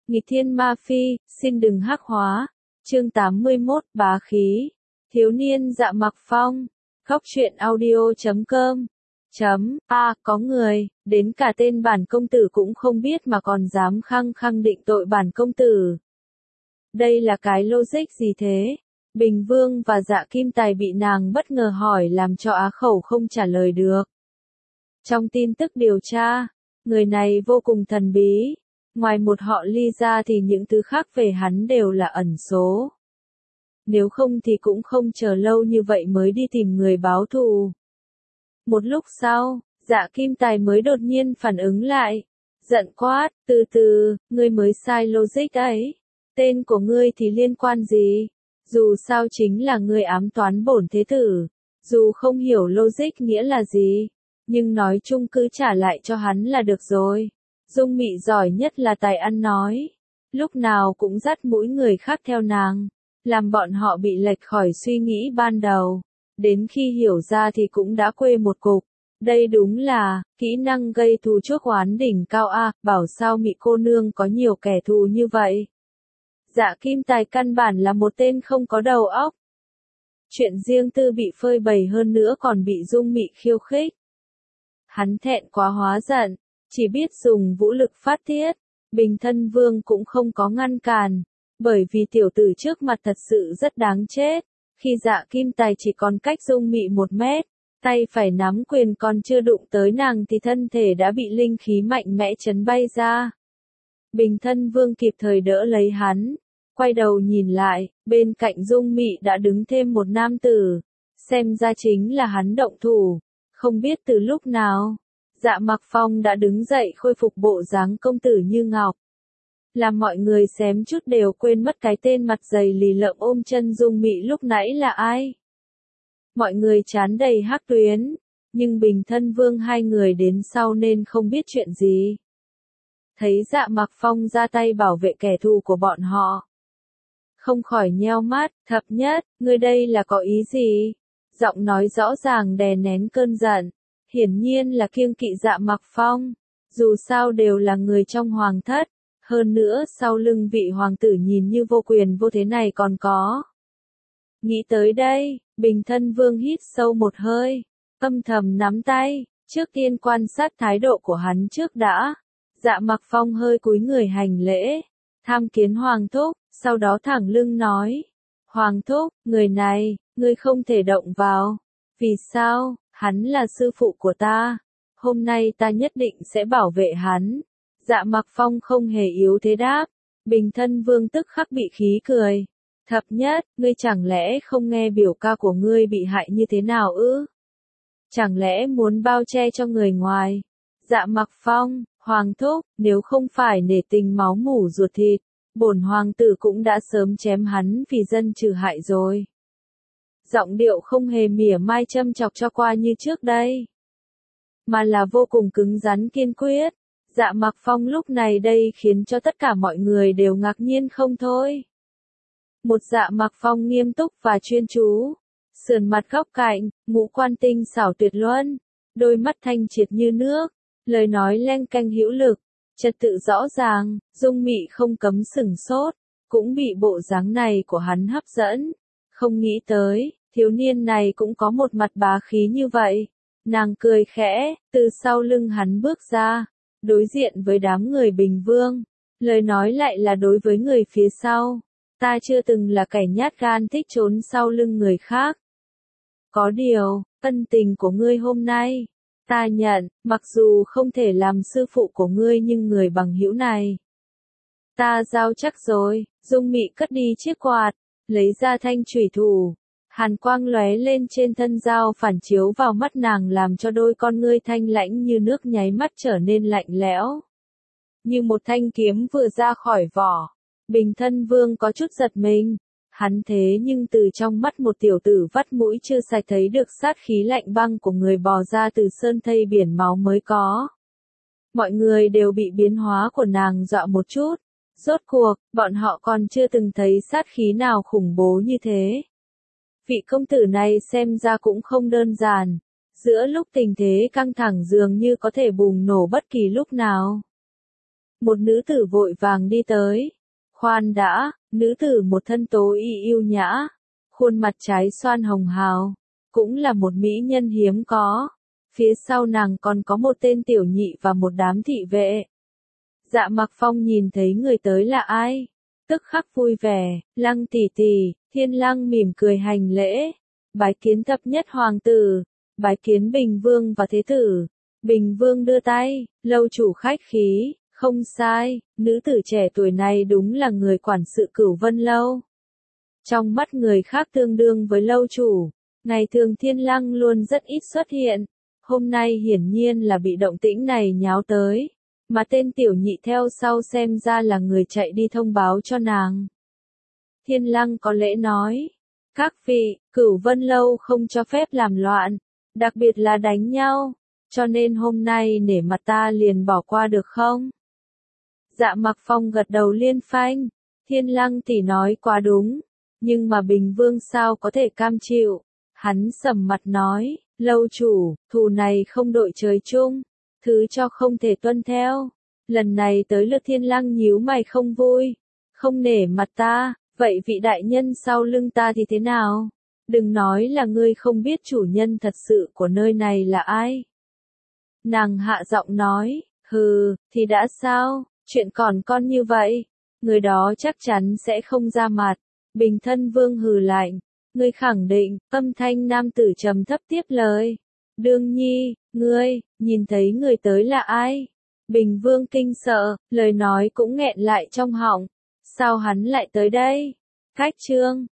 Nghịch thiên ma phi, xin đừng hắc hóa. Chương 81, bá khí. Thiếu niên Dạ Mặc Phong. Góc truyện audio.com. Có người, đến cả tên bản công tử cũng không biết mà còn dám khăng định tội bản công tử. Đây là cái logic gì thế? Bình Vương và Dạ Kim Tài bị nàng bất ngờ hỏi làm cho á khẩu không trả lời được. Trong tin tức điều tra, người này vô cùng thần bí. Ngoài một họ Ly ra thì những thứ khác về hắn đều là ẩn số. Nếu không thì cũng không chờ lâu như vậy mới đi tìm người báo thù. Một lúc sau, Dạ Kim Tài mới đột nhiên phản ứng lại. Giận quát, từ, ngươi mới sai logic ấy. Tên của ngươi thì liên quan gì? Dù sao chính là ngươi ám toán bổn thế tử. Dù không hiểu logic nghĩa là gì, nhưng nói chung cứ trả lại cho hắn là được rồi. Dung Mị giỏi nhất là tài ăn nói. Lúc nào cũng dắt mũi người khác theo nàng, làm bọn họ bị lệch khỏi suy nghĩ ban đầu. Đến khi hiểu ra thì cũng đã quê một cục. Đây đúng là kỹ năng gây thù chuốc oán đỉnh cao a, bảo sao Mị cô nương có nhiều kẻ thù như vậy. Dạ Kim Tài căn bản là một tên không có đầu óc. Chuyện riêng tư bị phơi bày hơn nữa còn bị Dung Mị khiêu khích. Hắn thẹn quá hóa giận, chỉ biết dùng vũ lực phát tiết. Bình Thân Vương cũng không có ngăn cản, bởi vì tiểu tử trước mặt thật sự rất đáng chết. Khi Dạ Kim Tài chỉ còn cách Dung Mị 1 mét, tay phải nắm quyền còn chưa đụng tới nàng thì thân thể đã bị linh khí mạnh mẽ chấn bay ra. Bình Thân Vương kịp thời đỡ lấy hắn, quay đầu nhìn lại, bên cạnh Dung Mị đã đứng thêm một nam tử, xem ra chính là hắn động thủ. Không biết từ lúc nào, Dạ Mặc Phong đã đứng dậy khôi phục bộ dáng công tử như ngọc. Làm mọi người xém chút đều quên mất cái tên mặt dày lì lợm ôm chân Dung Mị lúc nãy là ai. Mọi người trán đầy hắc tuyến, nhưng Bình Thân Vương hai người đến sau nên không biết chuyện gì. Thấy Dạ Mặc Phong ra tay bảo vệ kẻ thù của bọn họ, không khỏi nheo mắt. Thập nhất, ngươi đây là có ý gì? Giọng nói rõ ràng đè nén cơn giận, hiển nhiên là kiêng kỵ Dạ Mặc Phong. Dù sao đều là người trong hoàng thất, hơn nữa sau lưng vị hoàng tử nhìn như vô quyền vô thế này còn có. Nghĩ tới đây, Bình Thân Vương hít sâu một hơi, âm thầm nắm tay, trước tiên quan sát thái độ của hắn trước đã. Dạ Mặc Phong hơi cúi người hành lễ, tham kiến hoàng thúc, sau đó thẳng lưng nói. Hoàng thúc, người này, ngươi không thể động vào. Vì sao? Hắn là sư phụ của ta. Hôm nay ta nhất định sẽ bảo vệ hắn. Dạ Mặc Phong không hề yếu thế đáp. Bình Thân Vương tức khắc bị khí cười. Thập nhất, ngươi chẳng lẽ không nghe biểu ca của ngươi bị hại như thế nào ư? Chẳng lẽ muốn bao che cho người ngoài? Dạ Mặc Phong, hoàng thúc, nếu không phải nể tình máu mủ ruột thịt, bổn hoàng tử cũng đã sớm chém hắn vì dân trừ hại rồi. Giọng điệu không hề mỉa mai châm chọc cho qua như trước đây, mà là vô cùng cứng rắn kiên quyết. Dạ Mặc Phong lúc này đây khiến cho tất cả mọi người đều ngạc nhiên không thôi. Một Dạ Mặc Phong nghiêm túc và chuyên chú, sườn mặt góc cạnh, ngũ quan tinh xảo tuyệt luân, đôi mắt thanh triệt như nước, lời nói leng keng hữu lực, trật tự rõ ràng. Dung Mị không cấm sửng sốt, cũng bị bộ dáng này của hắn hấp dẫn. Không nghĩ tới, thiếu niên này cũng có một mặt bá khí như vậy. Nàng cười khẽ, từ sau lưng hắn bước ra, đối diện với đám người Bình Vương. Lời nói lại là đối với người phía sau. Ta chưa từng là kẻ nhát gan thích trốn sau lưng người khác. Có điều, ân tình của ngươi hôm nay, ta nhận, mặc dù không thể làm sư phụ của ngươi nhưng người bằng hữu này, ta giao chắc rồi. Dung Mị cất đi chiếc quạt, lấy ra thanh chủy thủ. Hàn quang lóe lên trên thân dao phản chiếu vào mắt nàng làm cho đôi con ngươi thanh lãnh như nước nháy mắt trở nên lạnh lẽo. Như một thanh kiếm vừa ra khỏi vỏ. Bình Thân Vương có chút giật mình. Hắn thế nhưng từ trong mắt một tiểu tử vắt mũi chưa sạch thấy được sát khí lạnh băng của người bò ra từ sơn thây biển máu mới có. Mọi người đều bị biến hóa của nàng dọa một chút. Rốt cuộc, bọn họ còn chưa từng thấy sát khí nào khủng bố như thế. Vị công tử này xem ra cũng không đơn giản. Giữa lúc tình thế căng thẳng dường như có thể bùng nổ bất kỳ lúc nào. Một nữ tử vội vàng đi tới. Khoan đã, nữ tử một thân tố y yêu nhã, khuôn mặt trái xoan hồng hào, cũng là một mỹ nhân hiếm có. Phía sau nàng còn có một tên tiểu nhị và một đám thị vệ. Dạ Mặc Phong nhìn thấy người tới là ai, tức khắc vui vẻ. Lăng tỷ tỷ. Thiên Lăng mỉm cười hành lễ. Bái kiến thập nhất hoàng tử, bái kiến Bình Vương và Thế tử. Bình Vương đưa tay, lâu chủ khách khí. Không sai, nữ tử trẻ tuổi này đúng là người quản sự Cửu Vân Lâu. Trong mắt người khác tương đương với lâu chủ. Ngày thường Thiên Lăng luôn rất ít xuất hiện. Hôm nay hiển nhiên là bị động tĩnh này nháo tới. Mà tên tiểu nhị theo sau xem ra là người chạy đi thông báo cho nàng. Thiên Lăng có lễ nói. Các vị, Cửu Vân Lâu không cho phép làm loạn. Đặc biệt là đánh nhau. Cho nên hôm nay nể mặt ta liền bỏ qua được không? Dạ Mặc Phong gật đầu liên phanh. Thiên Lăng tỷ nói quá đúng. Nhưng mà Bình Vương sao có thể cam chịu? Hắn sầm mặt nói. Lâu chủ, thù này không đội trời chung. Thứ cho không thể tuân theo. Lần này tới lượt Thiên Lăng nhíu mày không vui. Không nể mặt ta, vậy vị đại nhân sau lưng ta thì thế nào? Đừng nói là ngươi không biết chủ nhân thật sự của nơi này là ai. Nàng hạ giọng nói, hừ, thì đã sao, chuyện còn con như vậy. Người đó chắc chắn sẽ không ra mặt. Bình Thân Vương hừ lạnh. Ngươi khẳng định, âm thanh nam tử trầm thấp tiếp lời. Đương nhi, ngươi, nhìn thấy người tới là ai? Bình Vương kinh sợ, lời nói cũng nghẹn lại trong họng. Sao hắn lại tới đây? Cách chương